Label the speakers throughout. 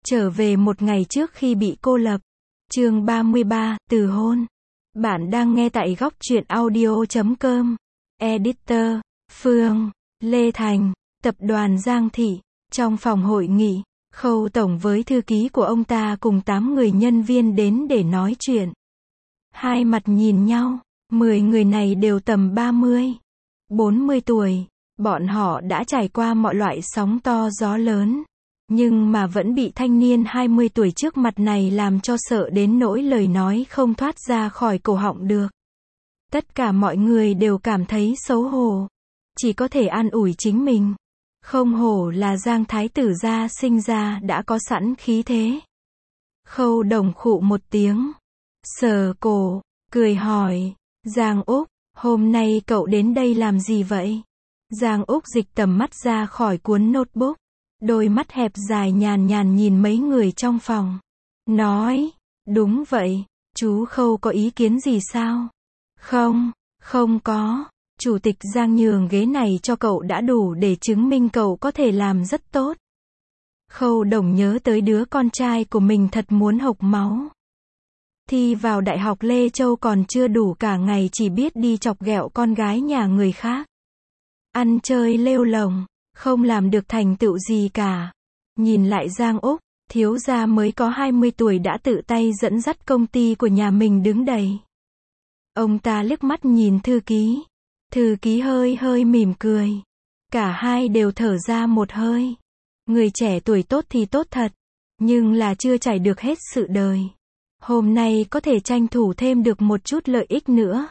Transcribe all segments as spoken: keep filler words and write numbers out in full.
Speaker 1: Trở về một ngày trước khi bị cô lập. Chương ba mươi ba, từ hôn. Bạn đang nghe tại góc truyện audio chấm com. Editor, Phương, Lê Thành, Tập đoàn Giang Thị. Trong phòng hội nghị, Khâu Tổng với thư ký của ông ta cùng tám người nhân viên đến để nói chuyện. Hai mặt nhìn nhau, mười người này đều tầm ba mươi, bốn mươi tuổi. Bọn họ đã trải qua mọi loại sóng to gió lớn, nhưng mà vẫn bị thanh niên hai mươi tuổi trước mặt này làm cho sợ đến nỗi lời nói không thoát ra khỏi cổ họng được. Tất cả mọi người đều cảm thấy xấu hổ, chỉ có thể an ủi chính mình. Không hổ là Giang thái tử gia sinh ra đã có sẵn khí thế. Khâu Đồng khụ một tiếng, sờ cổ, cười hỏi, Giang Úc, hôm nay cậu đến đây làm gì vậy? Giang Úc dịch tầm mắt ra khỏi cuốn notebook, đôi mắt hẹp dài nhàn nhàn nhìn mấy người trong phòng. Nói, đúng vậy, chú Khâu có ý kiến gì sao? Không, không có. Chủ tịch Giang nhường ghế này cho cậu đã đủ để chứng minh cậu có thể làm rất tốt. Khâu Đồng nhớ tới đứa con trai của mình thật muốn hộc máu. Thi vào Đại học Lê Châu còn chưa đủ cả ngày chỉ biết đi chọc ghẹo con gái nhà người khác. Ăn chơi lêu lồng, không làm được thành tựu gì cả. Nhìn lại Giang Úc, thiếu gia mới có hai mươi tuổi đã tự tay dẫn dắt công ty của nhà mình đứng đầy. Ông ta liếc mắt nhìn thư ký. Thư ký hơi hơi mỉm cười. Cả hai đều thở ra một hơi. Người trẻ tuổi tốt thì tốt thật, nhưng là chưa trải được hết sự đời. Hôm nay có thể tranh thủ thêm được một chút lợi ích nữa.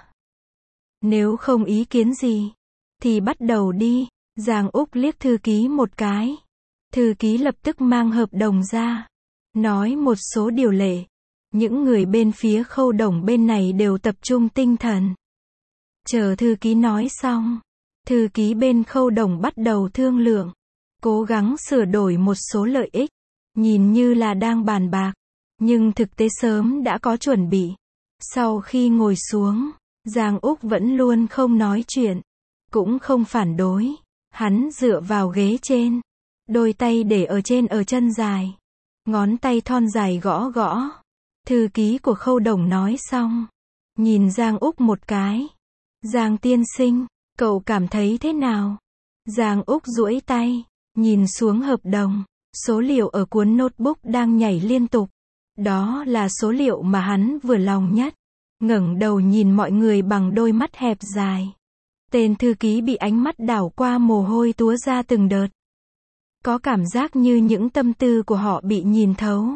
Speaker 1: Nếu không ý kiến gì, thì bắt đầu đi. Giang Úc liếc thư ký một cái. Thư ký lập tức mang hợp đồng ra, nói một số điều lệ. Những người bên phía Khâu Đồng bên này đều tập trung tinh thần. Chờ thư ký nói xong, thư ký bên Khâu Đồng bắt đầu thương lượng, cố gắng sửa đổi một số lợi ích. Nhìn như là đang bàn bạc, nhưng thực tế sớm đã có chuẩn bị. Sau khi ngồi xuống, Giang Úc vẫn luôn không nói chuyện, cũng không phản đối. Hắn dựa vào ghế trên, đôi tay để ở trên ở chân dài, ngón tay thon dài gõ gõ. Thư ký của Khâu Đồng nói xong, nhìn Giang Úc một cái. Giang tiên sinh, cậu cảm thấy thế nào? Giang Úc duỗi tay, nhìn xuống hợp đồng. Số liệu ở cuốn notebook đang nhảy liên tục. Đó là số liệu mà hắn vừa lòng nhất. Ngẩng đầu nhìn mọi người bằng đôi mắt hẹp dài. Tên thư ký bị ánh mắt đảo qua mồ hôi túa ra từng đợt. Có cảm giác như những tâm tư của họ bị nhìn thấu.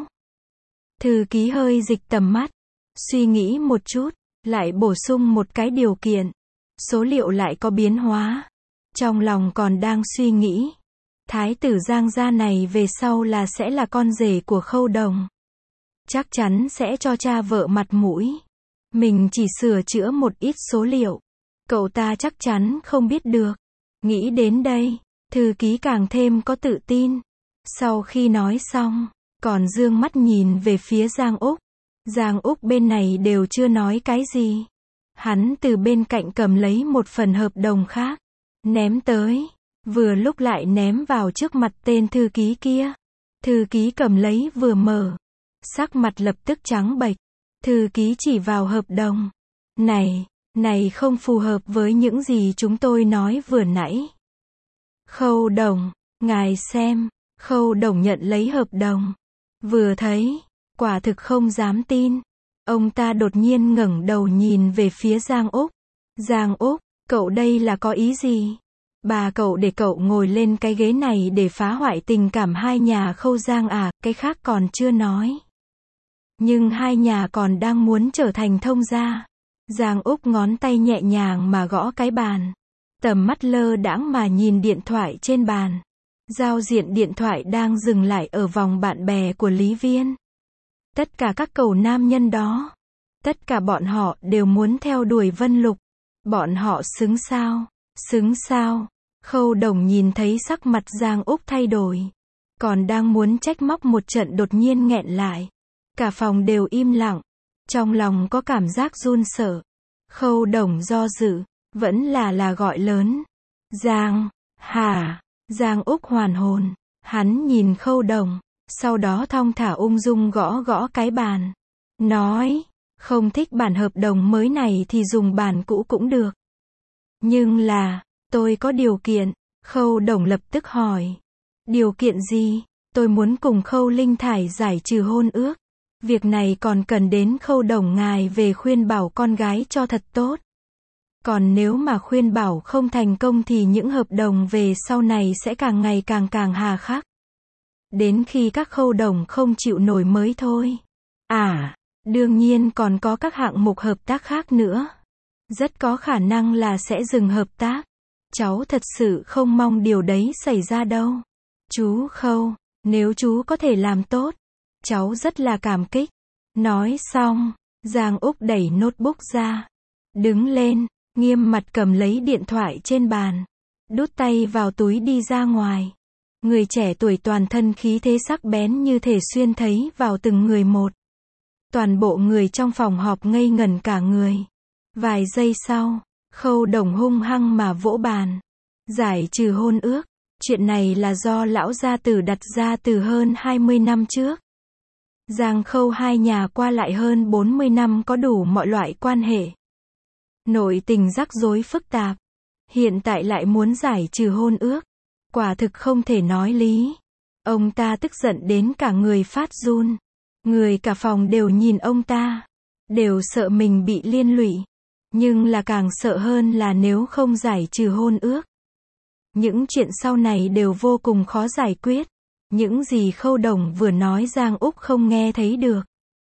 Speaker 1: Thư ký hơi dịch tầm mắt, suy nghĩ một chút, lại bổ sung một cái điều kiện. Số liệu lại có biến hóa. Trong lòng còn đang suy nghĩ. Thái tử Giang gia này về sau là sẽ là con rể của Khâu Đồng. Chắc chắn sẽ cho cha vợ mặt mũi. Mình chỉ sửa chữa một ít số liệu. Cậu ta chắc chắn không biết được. Nghĩ đến đây, thư ký càng thêm có tự tin. Sau khi nói xong, còn dương mắt nhìn về phía Giang Úc. Giang Úc bên này đều chưa nói cái gì. Hắn từ bên cạnh cầm lấy một phần hợp đồng khác, ném tới, vừa lúc lại ném vào trước mặt tên thư ký kia. Thư ký cầm lấy vừa mở, sắc mặt lập tức trắng bệch. Thư ký chỉ vào hợp đồng. Này, này không phù hợp với những gì chúng tôi nói vừa nãy. Khâu Đồng, ngài xem. Khâu Đồng nhận lấy hợp đồng. Vừa thấy, quả thực không dám tin. Ông ta đột nhiên ngẩng đầu nhìn về phía Giang Úc. Giang Úc, cậu đây là có ý gì? Bà cậu để cậu ngồi lên cái ghế này để phá hoại tình cảm hai nhà Khâu Giang à, cái khác còn chưa nói. Nhưng hai nhà còn đang muốn trở thành thông gia. Giang Úc ngón tay nhẹ nhàng mà gõ cái bàn. Tầm mắt lơ đãng mà nhìn điện thoại trên bàn. Giao diện điện thoại đang dừng lại ở vòng bạn bè của Lý Viên. Tất cả các cậu nam nhân đó, tất cả bọn họ đều muốn theo đuổi Vân Lục. Bọn họ xứng sao? Xứng sao? Khâu Đồng nhìn thấy sắc mặt Giang Úc thay đổi, còn đang muốn trách móc một trận đột nhiên nghẹn lại. Cả phòng đều im lặng, trong lòng có cảm giác run sợ. Khâu Đồng do dự, vẫn là là gọi lớn. Giang, hả? Giang Úc hoàn hồn, hắn nhìn Khâu Đồng, Sau đó thong thả ung dung gõ gõ cái bàn. Nói, không thích bản hợp đồng mới này thì dùng bản cũ cũng được. Nhưng là, tôi có điều kiện. Khâu Đồng lập tức hỏi. Điều kiện gì? Tôi muốn cùng Khâu Linh Thải giải trừ hôn ước. Việc này còn cần đến Khâu Đồng ngài về khuyên bảo con gái cho thật tốt. Còn nếu mà khuyên bảo không thành công thì những hợp đồng về sau này sẽ càng ngày càng càng hà khắc. Đến khi các Khâu Đồng không chịu nổi mới thôi. À, đương nhiên còn có các hạng mục hợp tác khác nữa. Rất có khả năng là sẽ dừng hợp tác. Cháu thật sự không mong điều đấy xảy ra đâu. Chú Khâu, nếu chú có thể làm tốt, cháu rất là cảm kích. Nói xong, Giang Úc đẩy notebook ra. Đứng lên, nghiêm mặt cầm lấy điện thoại trên bàn. Đút tay vào túi đi ra ngoài. Người trẻ tuổi toàn thân khí thế sắc bén như thể xuyên thấy vào từng người một. Toàn bộ người trong phòng họp ngây ngẩn cả người. Vài giây sau, Khâu Đồng hung hăng mà vỗ bàn. Giải trừ hôn ước. Chuyện này là do lão gia tử đặt ra từ hơn hai mươi năm trước. Giang Khâu hai nhà qua lại hơn bốn mươi năm có đủ mọi loại quan hệ. Nội tình rắc rối phức tạp. Hiện tại lại muốn giải trừ hôn ước. Quả thực không thể nói lý. Ông ta tức giận đến cả người phát run. Người cả phòng đều nhìn ông ta. Đều sợ mình bị liên lụy. Nhưng là càng sợ hơn là nếu không giải trừ hôn ước. Những chuyện sau này đều vô cùng khó giải quyết. Những gì Khâu Đồng vừa nói Giang Úc không nghe thấy được.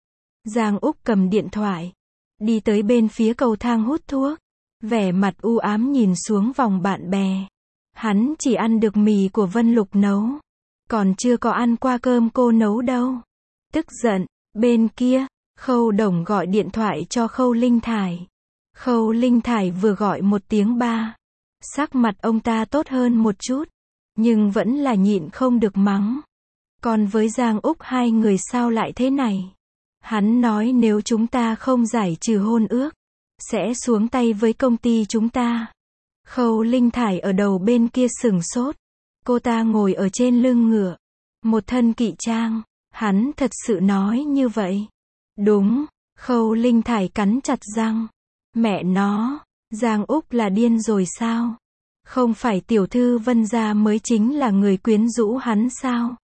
Speaker 1: Giang Úc cầm điện thoại. Đi tới bên phía cầu thang hút thuốc. Vẻ mặt u ám nhìn xuống vòng bạn bè. Hắn chỉ ăn được mì của Vân Lục nấu. Còn chưa có ăn qua cơm cô nấu đâu. Tức giận, bên kia, Khâu Đồng gọi điện thoại cho Khâu Linh Thải. Khâu Linh Thải vừa gọi một tiếng ba. Sắc mặt ông ta tốt hơn một chút. Nhưng vẫn là nhịn không được mắng. Còn với Giang Úc hai người sao lại thế này? Hắn nói nếu chúng ta không giải trừ hôn ước, sẽ xuống tay với công ty chúng ta. Khâu Linh Thải ở đầu bên kia sửng sốt. Cô ta ngồi ở trên lưng ngựa. Một thân kỵ trang. Hắn thật sự nói như vậy. Đúng. Khâu Linh Thải cắn chặt răng. Mẹ nó. Giang Úc là điên rồi sao? Không phải tiểu thư Vân gia mới chính là người quyến rũ hắn sao?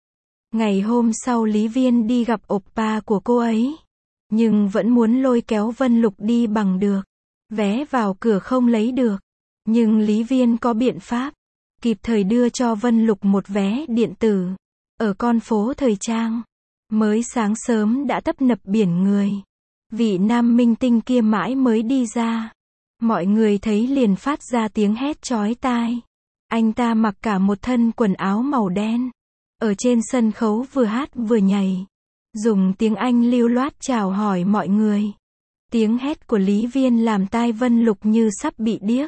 Speaker 1: Ngày hôm sau Lý Viên đi gặp oppa của cô ấy. Nhưng vẫn muốn lôi kéo Vân Lục đi bằng được. Vé vào cửa không lấy được. Nhưng Lý Viên có biện pháp. Kịp thời đưa cho Vân Lục một vé điện tử. Ở con phố thời trang. Mới sáng sớm đã tấp nập biển người. Vị nam minh tinh kia mãi mới đi ra. Mọi người thấy liền phát ra tiếng hét chói tai. Anh ta mặc cả một thân quần áo màu đen. Ở trên sân khấu vừa hát vừa nhảy. Dùng tiếng Anh lưu loát chào hỏi mọi người. Tiếng hét của Lý Viên làm tai Vân Lục như sắp bị điếc.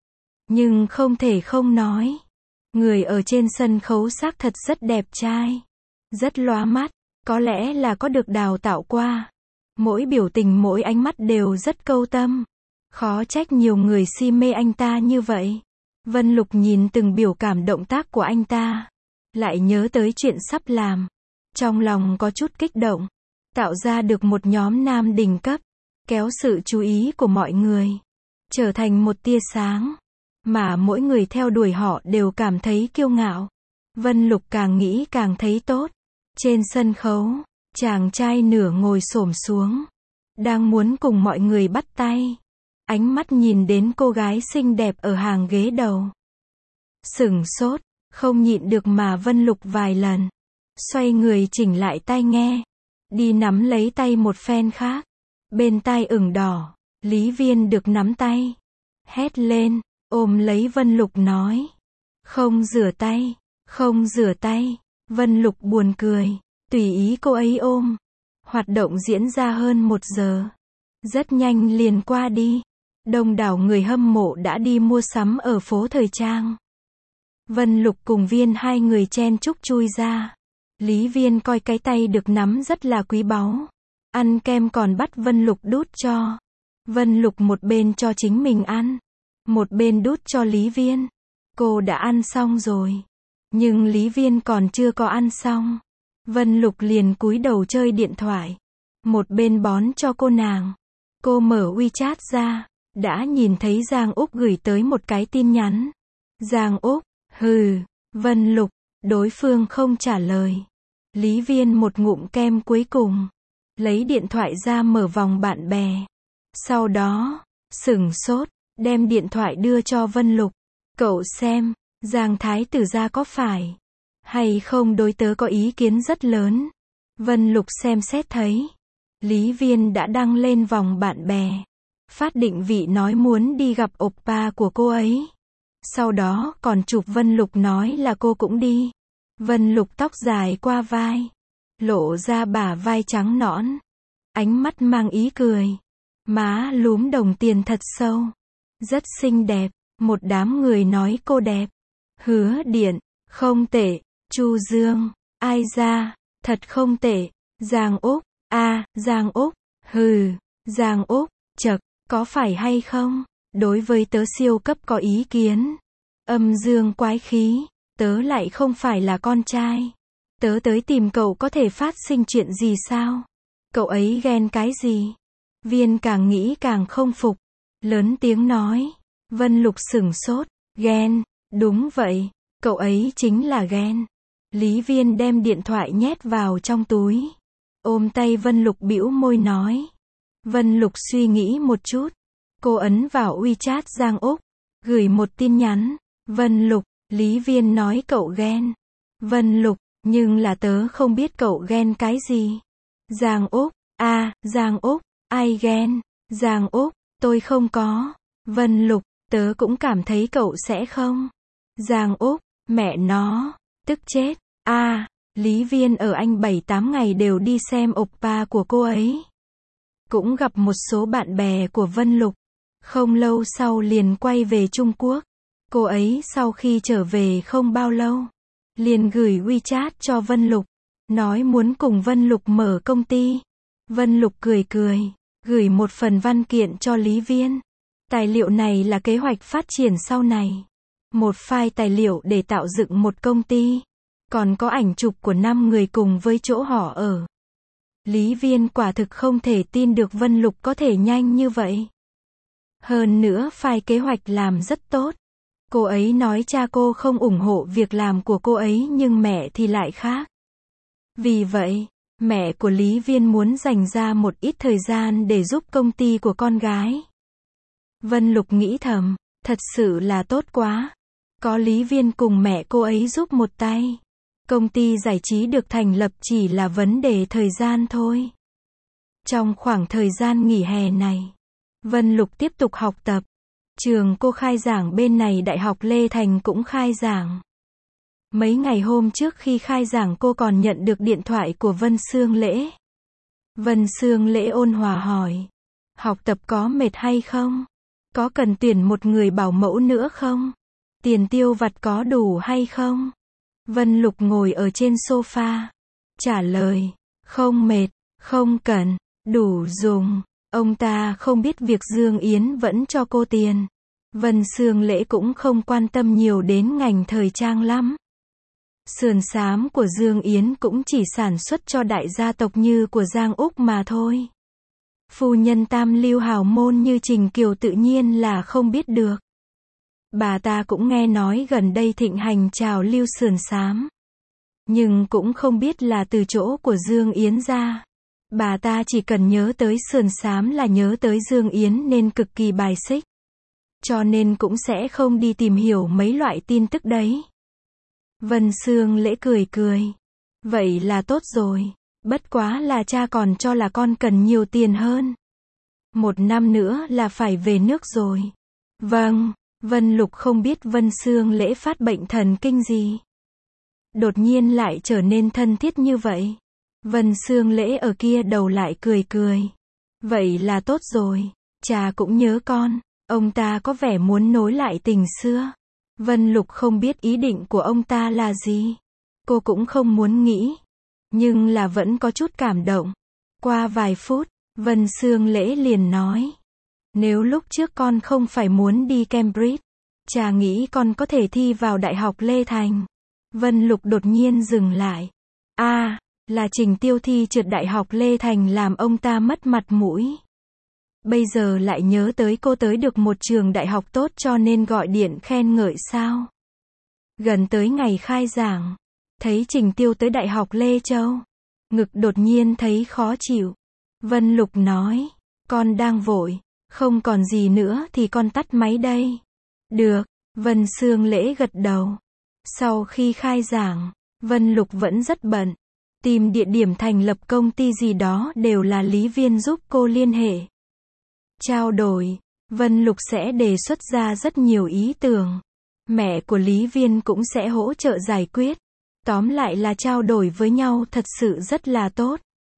Speaker 1: Nhưng không thể không nói. Người ở trên sân khấu xác thật rất đẹp trai. Rất lóa mắt. Có lẽ là có được đào tạo qua. Mỗi biểu tình mỗi ánh mắt đều rất câu tâm. Khó trách nhiều người si mê anh ta như vậy. Vân Lục nhìn từng biểu cảm động tác của anh ta. Lại nhớ tới chuyện sắp làm. Trong lòng có chút kích động. Tạo ra được một nhóm nam đỉnh cấp. Kéo sự chú ý của mọi người. Trở thành một tia sáng. Mà mỗi người theo đuổi họ đều cảm thấy kiêu ngạo. Vân Lục càng nghĩ càng thấy tốt. Trên sân khấu, chàng trai nửa ngồi xổm xuống. Đang muốn cùng mọi người bắt tay. Ánh mắt nhìn đến cô gái xinh đẹp ở hàng ghế đầu. Sửng sốt, không nhịn được mà Vân Lục vài lần. Xoay người chỉnh lại tai nghe. Đi nắm lấy tay một phen khác. Bên tai ửng đỏ, Lý Viên được nắm tay. Hét lên, ôm lấy Vân Lục nói. Không rửa tay, không rửa tay. Vân Lục buồn cười, tùy ý cô ấy ôm. Hoạt động diễn ra hơn một giờ. Rất nhanh liền qua đi. Đông đảo người hâm mộ đã đi mua sắm ở phố thời trang. Vân Lục cùng Viên hai người chen chúc chui ra. Lý Viên coi cái tay được nắm rất là quý báu. Ăn kem còn bắt Vân Lục đút cho. Vân Lục một bên cho chính mình ăn. Một bên đút cho Lý Viên. Cô đã ăn xong rồi. Nhưng Lý Viên còn chưa có ăn xong. Vân Lục liền cúi đầu chơi điện thoại. Một bên bón cho cô nàng. Cô mở WeChat ra, đã nhìn thấy Giang Úc gửi tới một cái tin nhắn. Giang Úc, hừ, Vân Lục, đối phương không trả lời. Lý Viên một ngụm kem cuối cùng. Lấy điện thoại ra mở vòng bạn bè. Sau đó, sửng sốt, đem điện thoại đưa cho Vân Lục. Cậu xem, Giang Thái tử gia có phải hay không đối tớ có ý kiến rất lớn. Vân Lục xem xét thấy. Lý Viên đã đăng lên vòng bạn bè. Phát định vị nói muốn đi gặp oppa của cô ấy. Sau đó còn chụp Vân Lục nói là cô cũng đi. Vân Lục tóc dài qua vai. Lộ ra bả vai trắng nõn. Ánh mắt mang ý cười. Má lúm đồng tiền thật sâu. Rất xinh đẹp. Một đám người nói cô đẹp. Hứa Điện, không tệ. Chu Dương, ai ra, thật không tệ. Giang Úc, a, à, Giang Úc, hừ, Giang Úc, chậc, có phải hay không? Đối với tớ siêu cấp có ý kiến. Âm dương quái khí, tớ lại không phải là con trai. Tớ tới tìm cậu có thể phát sinh chuyện gì sao? Cậu ấy ghen cái gì? Viên càng nghĩ càng không phục. Lớn tiếng nói. Vân Lục sửng sốt. Ghen, đúng vậy, cậu ấy chính là ghen. Lý Viên đem điện thoại nhét vào trong túi. Ôm tay Vân Lục bĩu môi nói. Vân Lục suy nghĩ một chút. Cô ấn vào WeChat Giang Úc. Gửi một tin nhắn. Vân Lục, Lý Viên nói cậu ghen. Vân Lục, nhưng là tớ không biết cậu ghen cái gì. Giang Úc, a, à, Giang Úc, ai ghen? Giang Úc, tôi không có. Vân Lục, tớ cũng cảm thấy cậu sẽ không. Giang Úc, mẹ nó, tức chết. a, à, Lý Viên ở Anh bảy tám ngày đều đi xem oppa của cô ấy. Cũng gặp một số bạn bè của Vân Lục. Không lâu sau liền quay về Trung Quốc. Cô ấy sau khi trở về không bao lâu, liền gửi WeChat cho Vân Lục. Nói muốn cùng Vân Lục mở công ty. Vân Lục cười cười, gửi một phần văn kiện cho Lý Viên. Tài liệu này là kế hoạch phát triển sau này. Một file tài liệu để tạo dựng một công ty. Còn có ảnh chụp của năm người cùng với chỗ họ ở. Lý Viên quả thực không thể tin được Vân Lục có thể nhanh như vậy. Hơn nữa file kế hoạch làm rất tốt. Cô ấy nói cha cô không ủng hộ việc làm của cô ấy nhưng mẹ thì lại khác. Vì vậy, mẹ của Lý Viên muốn dành ra một ít thời gian để giúp công ty của con gái. Vân Lục nghĩ thầm, thật sự là tốt quá. Có Lý Viên cùng mẹ cô ấy giúp một tay. Công ty giải trí được thành lập chỉ là vấn đề thời gian thôi. Trong khoảng thời gian nghỉ hè này, Vân Lục tiếp tục học tập. Trường cô khai giảng bên này Đại học Lê Thành cũng khai giảng. Mấy ngày hôm trước khi khai giảng cô còn nhận được điện thoại của Vân Sương Lễ. Vân Sương Lễ ôn hòa hỏi. Học tập có mệt hay không? Có cần tuyển một người bảo mẫu nữa không? Tiền tiêu vặt có đủ hay không? Vân Lục ngồi ở trên sofa. Trả lời. Không mệt, không cần, đủ dùng. Ông ta không biết việc Dương Yến vẫn cho cô tiền. Vân Sương Lễ cũng không quan tâm nhiều đến ngành thời trang lắm. Sườn xám của Dương Yến cũng chỉ sản xuất cho đại gia tộc như của Giang Úc mà thôi. Phu nhân tam lưu hào môn như Trình Kiều tự nhiên là không biết được. Bà ta cũng nghe nói gần đây thịnh hành trào lưu sườn xám. Nhưng cũng không biết là từ chỗ của Dương Yến ra. Bà ta chỉ cần nhớ tới sườn xám là nhớ tới Dương Yến nên cực kỳ bài xích. Cho nên cũng sẽ không đi tìm hiểu mấy loại tin tức đấy. Vân Sương Lễ cười cười. Vậy là tốt rồi. Bất quá là cha còn cho là con cần nhiều tiền hơn. Một năm nữa là phải về nước rồi. Vâng, Vân Lục không biết Vân Sương Lễ phát bệnh thần kinh gì. Đột nhiên lại trở nên thân thiết như vậy. Vân Sương Lễ ở kia đầu lại cười cười. Vậy là tốt rồi. Cha cũng nhớ con. Ông ta có vẻ muốn nối lại tình xưa. Vân Lục không biết ý định của ông ta là gì. Cô cũng không muốn nghĩ. Nhưng là vẫn có chút cảm động. Qua vài phút, Vân Sương Lễ liền nói. Nếu lúc trước con không phải muốn đi Cambridge, cha nghĩ con có thể thi vào Đại học Lê Thành. Vân Lục đột nhiên dừng lại. a, Là Trình Tiêu thi trượt đại học Lê Thành làm ông ta mất mặt mũi. Bây giờ lại nhớ tới cô tới được một trường đại học tốt cho nên gọi điện khen ngợi sao? Gần tới ngày khai giảng, thấy Trình Tiêu tới đại học Lê Châu, ngực đột nhiên thấy khó chịu. Vân Lục nói, con đang vội, không còn gì nữa thì con tắt máy đây. Được, Vân Sương Lễ gật đầu. Sau khi khai giảng, Vân Lục vẫn rất bận. Tìm địa điểm thành lập công ty gì đó đều là Lý Viên giúp cô liên hệ. Trao đổi, Vân Lục sẽ đề xuất ra rất nhiều ý tưởng. Mẹ của Lý Viên cũng sẽ hỗ trợ giải quyết. Tóm lại là trao đổi với nhau thật sự rất là tốt.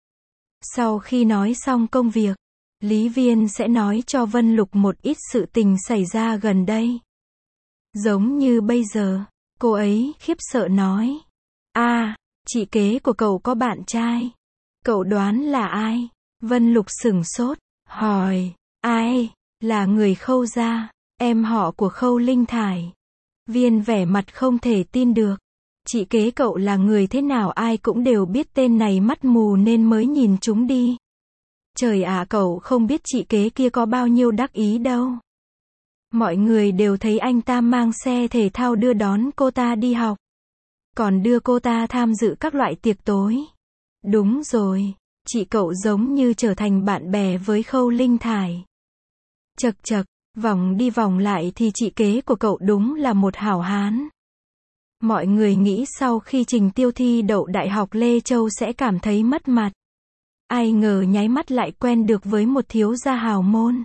Speaker 1: Sau khi nói xong công việc, Lý Viên sẽ nói cho Vân Lục một ít sự tình xảy ra gần đây. Giống như bây giờ, cô ấy khiếp sợ nói. À, chị kế của cậu có bạn trai. Cậu đoán là ai? Vân Lục sửng sốt, hỏi, ai? Là người Khâu gia, em họ của Khâu Linh Thải. Viên vẻ mặt không thể tin được. Chị kế cậu là người thế nào ai cũng đều biết tên này mắt mù nên mới nhìn chúng đi. Trời ạ, cậu không biết chị kế kia có bao nhiêu đắc ý đâu. Mọi người đều thấy anh ta mang xe thể thao đưa đón cô ta đi học. Còn đưa cô ta tham dự các loại tiệc tối. Đúng rồi, chị cậu giống như trở thành bạn bè với Khâu Linh Thải. Chật chật, vòng đi vòng lại thì chị kế của cậu đúng là một hảo hán. Mọi người nghĩ sau khi Trình Tiêu thi đậu Đại học Lê Châu sẽ cảm thấy mất mặt. Ai ngờ nháy mắt lại quen được với một thiếu gia hào môn.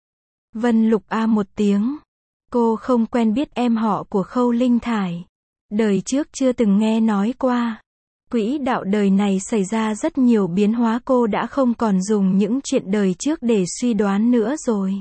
Speaker 1: Vân Lục a một tiếng. Cô không quen biết em họ của Khâu Linh Thải. Đời trước chưa từng nghe nói qua. Quỹ đạo đời này xảy ra rất nhiều biến hóa, cô đã không còn dùng những chuyện đời trước để suy đoán nữa rồi.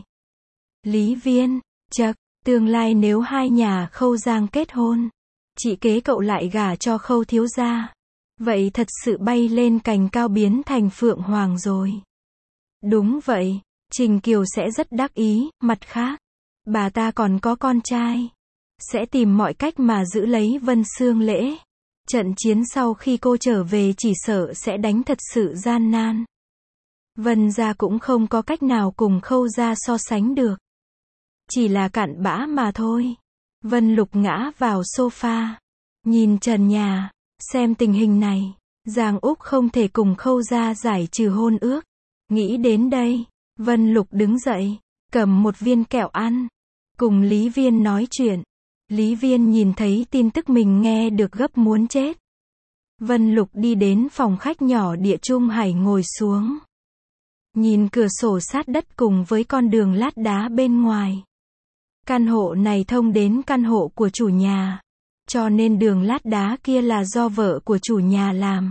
Speaker 1: Lý Viên, chậc, tương lai nếu hai nhà Khâu Giang kết hôn, chị kế cậu lại gả cho Khâu thiếu gia. Vậy thật sự bay lên cành cao biến thành Phượng Hoàng rồi. Đúng vậy, Trình Kiều sẽ rất đắc ý, mặt khác, bà ta còn có con trai. Sẽ tìm mọi cách mà giữ lấy Vân Sương Lễ. Trận chiến sau khi cô trở về chỉ sợ sẽ đánh thật sự gian nan. Vân gia cũng không có cách nào cùng Khâu gia so sánh được. Chỉ là cặn bã mà thôi. Vân Lục ngã vào sofa. Nhìn trần nhà. Xem tình hình này. Giang Úc không thể cùng Khâu gia giải trừ hôn ước. Nghĩ đến đây. Vân Lục đứng dậy. Cầm một viên kẹo ăn. Cùng Lý Viên nói chuyện. Lý Viên nhìn thấy tin tức mình nghe được gấp muốn chết. Vân Lục đi đến phòng khách nhỏ Địa Trung Hải ngồi xuống. Nhìn cửa sổ sát đất cùng với con đường lát đá bên ngoài. Căn hộ này thông đến căn hộ của chủ nhà. Cho nên đường lát đá kia là do vợ của chủ nhà làm.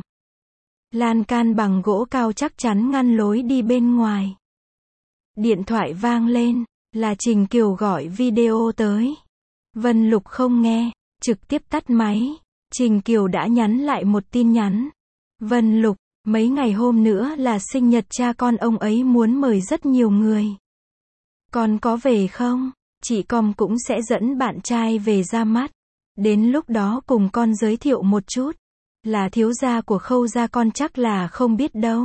Speaker 1: Lan can bằng gỗ cao chắc chắn ngăn lối đi bên ngoài. Điện thoại vang lên, là Trình Kiều gọi video tới. Vân Lục không nghe, trực tiếp tắt máy. Trình Kiều đã nhắn lại một tin nhắn. Vân Lục, mấy ngày hôm nữa là sinh nhật cha con, ông ấy muốn mời rất nhiều người. Con có về không? Chị Com cũng sẽ dẫn bạn trai về ra mắt. Đến lúc đó cùng con giới thiệu một chút. Là thiếu gia của Khâu gia con chắc là không biết đâu.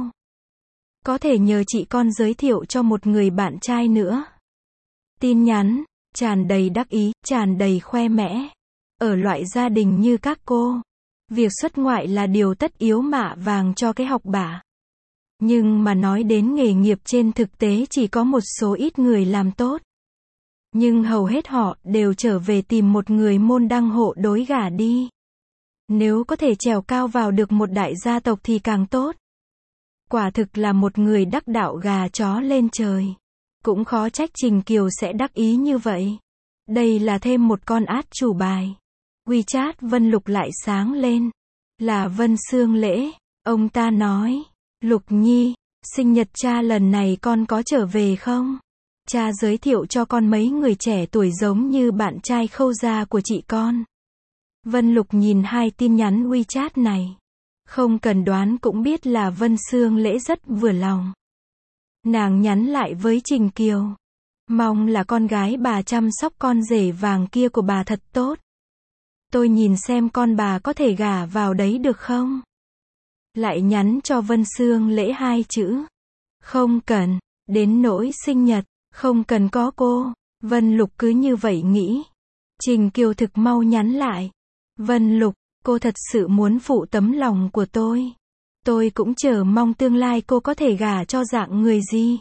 Speaker 1: Có thể nhờ chị con giới thiệu cho một người bạn trai nữa. Tin nhắn tràn đầy đắc ý, tràn đầy khoe mẽ. Ở loại gia đình như các cô, việc xuất ngoại là điều tất yếu mạ vàng cho cái học bạ. Nhưng mà nói đến nghề nghiệp trên thực tế chỉ có một số ít người làm tốt. Nhưng hầu hết họ đều trở về tìm một người môn đăng hộ đối gả đi. Nếu có thể trèo cao vào được một đại gia tộc thì càng tốt. Quả thực là một người đắc đạo gà chó lên trời. Cũng khó trách Trình Kiều sẽ đắc ý như vậy. Đây là thêm một con át chủ bài. WeChat Vân Lục lại sáng lên. Là Vân Sương Lễ. Ông ta nói, Lục Nhi, sinh nhật cha lần này con có trở về không? Cha giới thiệu cho con mấy người trẻ tuổi giống như bạn trai Khâu gia của chị con. Vân Lục nhìn hai tin nhắn WeChat này. Không cần đoán cũng biết là Vân Sương Lễ rất vừa lòng. Nàng nhắn lại với Trình Kiều. Mong là con gái bà chăm sóc con rể vàng kia của bà thật tốt. Tôi nhìn xem con bà có thể gả vào đấy được không? lại nhắn cho Vân Sương Lễ hai chữ. Không cần, đến nỗi sinh nhật, không cần có cô. Vân Lục cứ như vậy nghĩ. Trình Kiều thực mau nhắn lại. Vân Lục, cô thật sự muốn phụ tấm lòng của tôi. Tôi cũng chờ mong tương lai cô có thể gả cho dạng người gì.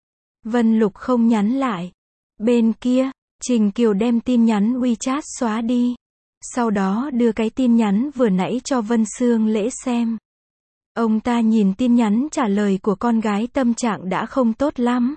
Speaker 1: Vân Lục không nhắn lại. Bên kia, Trình Kiều đem tin nhắn WeChat xóa đi. Sau đó đưa cái tin nhắn vừa nãy cho Vân Sương Lễ xem. Ông ta nhìn tin nhắn trả lời của con gái tâm trạng đã không tốt lắm.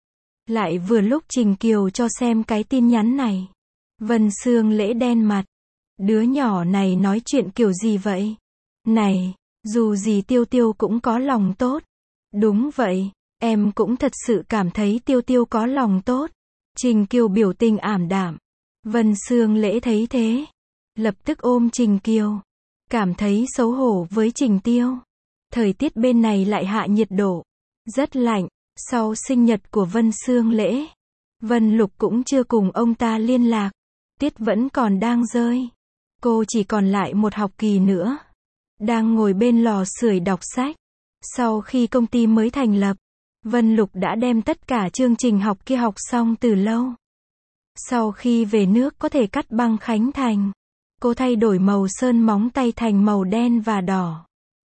Speaker 1: Lại vừa lúc Trình Kiều cho xem cái tin nhắn này. Vân Sương Lễ đen mặt. Đứa nhỏ này nói chuyện kiểu gì vậy? Này, dù gì Tiêu Tiêu cũng có lòng tốt. Đúng vậy, em cũng thật sự cảm thấy Tiêu Tiêu có lòng tốt. Trình Kiều biểu tình ảm đạm. Vân Sương Lễ thấy thế, lập tức ôm Trình Kiều. Cảm thấy xấu hổ với Trình Tiêu. Thời tiết bên này lại hạ nhiệt độ. Rất lạnh. Sau sinh nhật của Vân Sương Lễ, Vân Lục cũng chưa cùng ông ta liên lạc. Tuyết vẫn còn đang rơi. Cô chỉ còn lại một học kỳ nữa. Đang ngồi bên lò sưởi đọc sách. Sau khi công ty mới thành lập, Vân Lục đã đem tất cả chương trình học kia học xong từ lâu. Sau khi về nước có thể cắt băng khánh thành, cô thay đổi màu sơn móng tay thành màu đen và đỏ.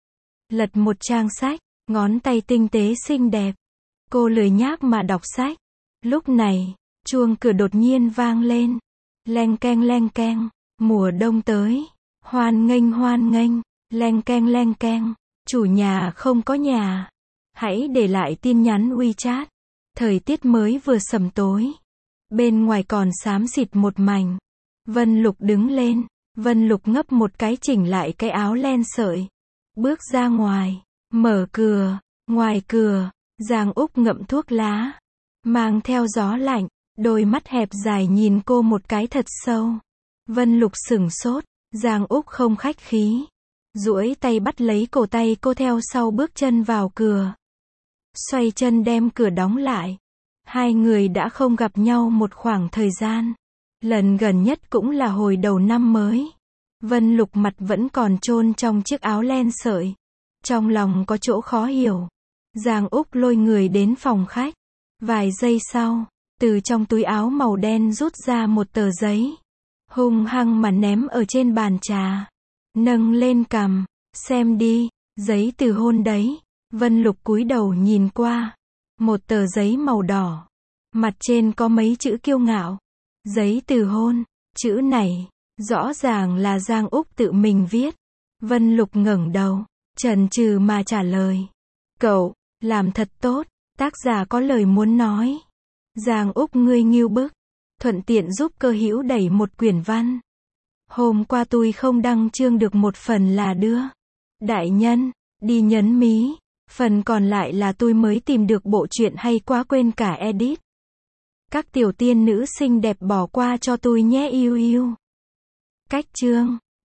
Speaker 1: Lật một trang sách, ngón tay tinh tế xinh đẹp. Cô lười nhác mà đọc sách. Lúc này, chuông cửa đột nhiên vang lên. Leng keng leng keng, mùa đông tới. Hoan nghênh hoan nghênh, leng keng leng keng, chủ nhà không có nhà. Hãy để lại tin nhắn WeChat. Thời tiết mới vừa sầm tối. Bên ngoài còn xám xịt một mảnh. Vân Lục đứng lên. Vân Lục ngấp một cái chỉnh lại cái áo len sợi. Bước ra ngoài. Mở cửa. Ngoài cửa, Giang Úc ngậm thuốc lá. Mang theo gió lạnh. Đôi mắt hẹp dài nhìn cô một cái thật sâu. Vân Lục sửng sốt. Giang Úc không khách khí. Duỗi tay bắt lấy cổ tay cô theo sau bước chân vào cửa. Xoay chân đem cửa đóng lại. Hai người đã không gặp nhau một khoảng thời gian. Lần gần nhất cũng là hồi đầu năm mới. Vân Lục mặt vẫn còn chôn trong chiếc áo len sợi. Trong lòng có chỗ khó hiểu. Giang Úc lôi người đến phòng khách. Vài giây sau, từ trong túi áo màu đen rút ra một tờ giấy. Hung hăng mà ném ở trên bàn trà. Nâng lên cằm. Xem đi, giấy từ hôn đấy. Vân Lục cúi đầu nhìn qua. Một tờ giấy màu đỏ. Mặt trên có mấy chữ kiêu ngạo. Giấy từ hôn. Chữ này, rõ ràng là Giang Úc tự mình viết. Vân Lục ngẩng đầu, chần chừ mà trả lời. Cậu, làm thật tốt, tác giả có lời muốn nói. Giang Úc ngươi ngưu bức. Thuận tiện giúp Cơ Hữu đẩy một quyển văn. Hôm qua tôi không đăng chương được một phần là đưa. Đại nhân, đi nhấn mí. Phần còn lại là tôi mới tìm được bộ truyện hay quá quên cả edit. Các tiểu tiên nữ xinh đẹp bỏ qua cho tôi nhé yêu yêu. Cách chương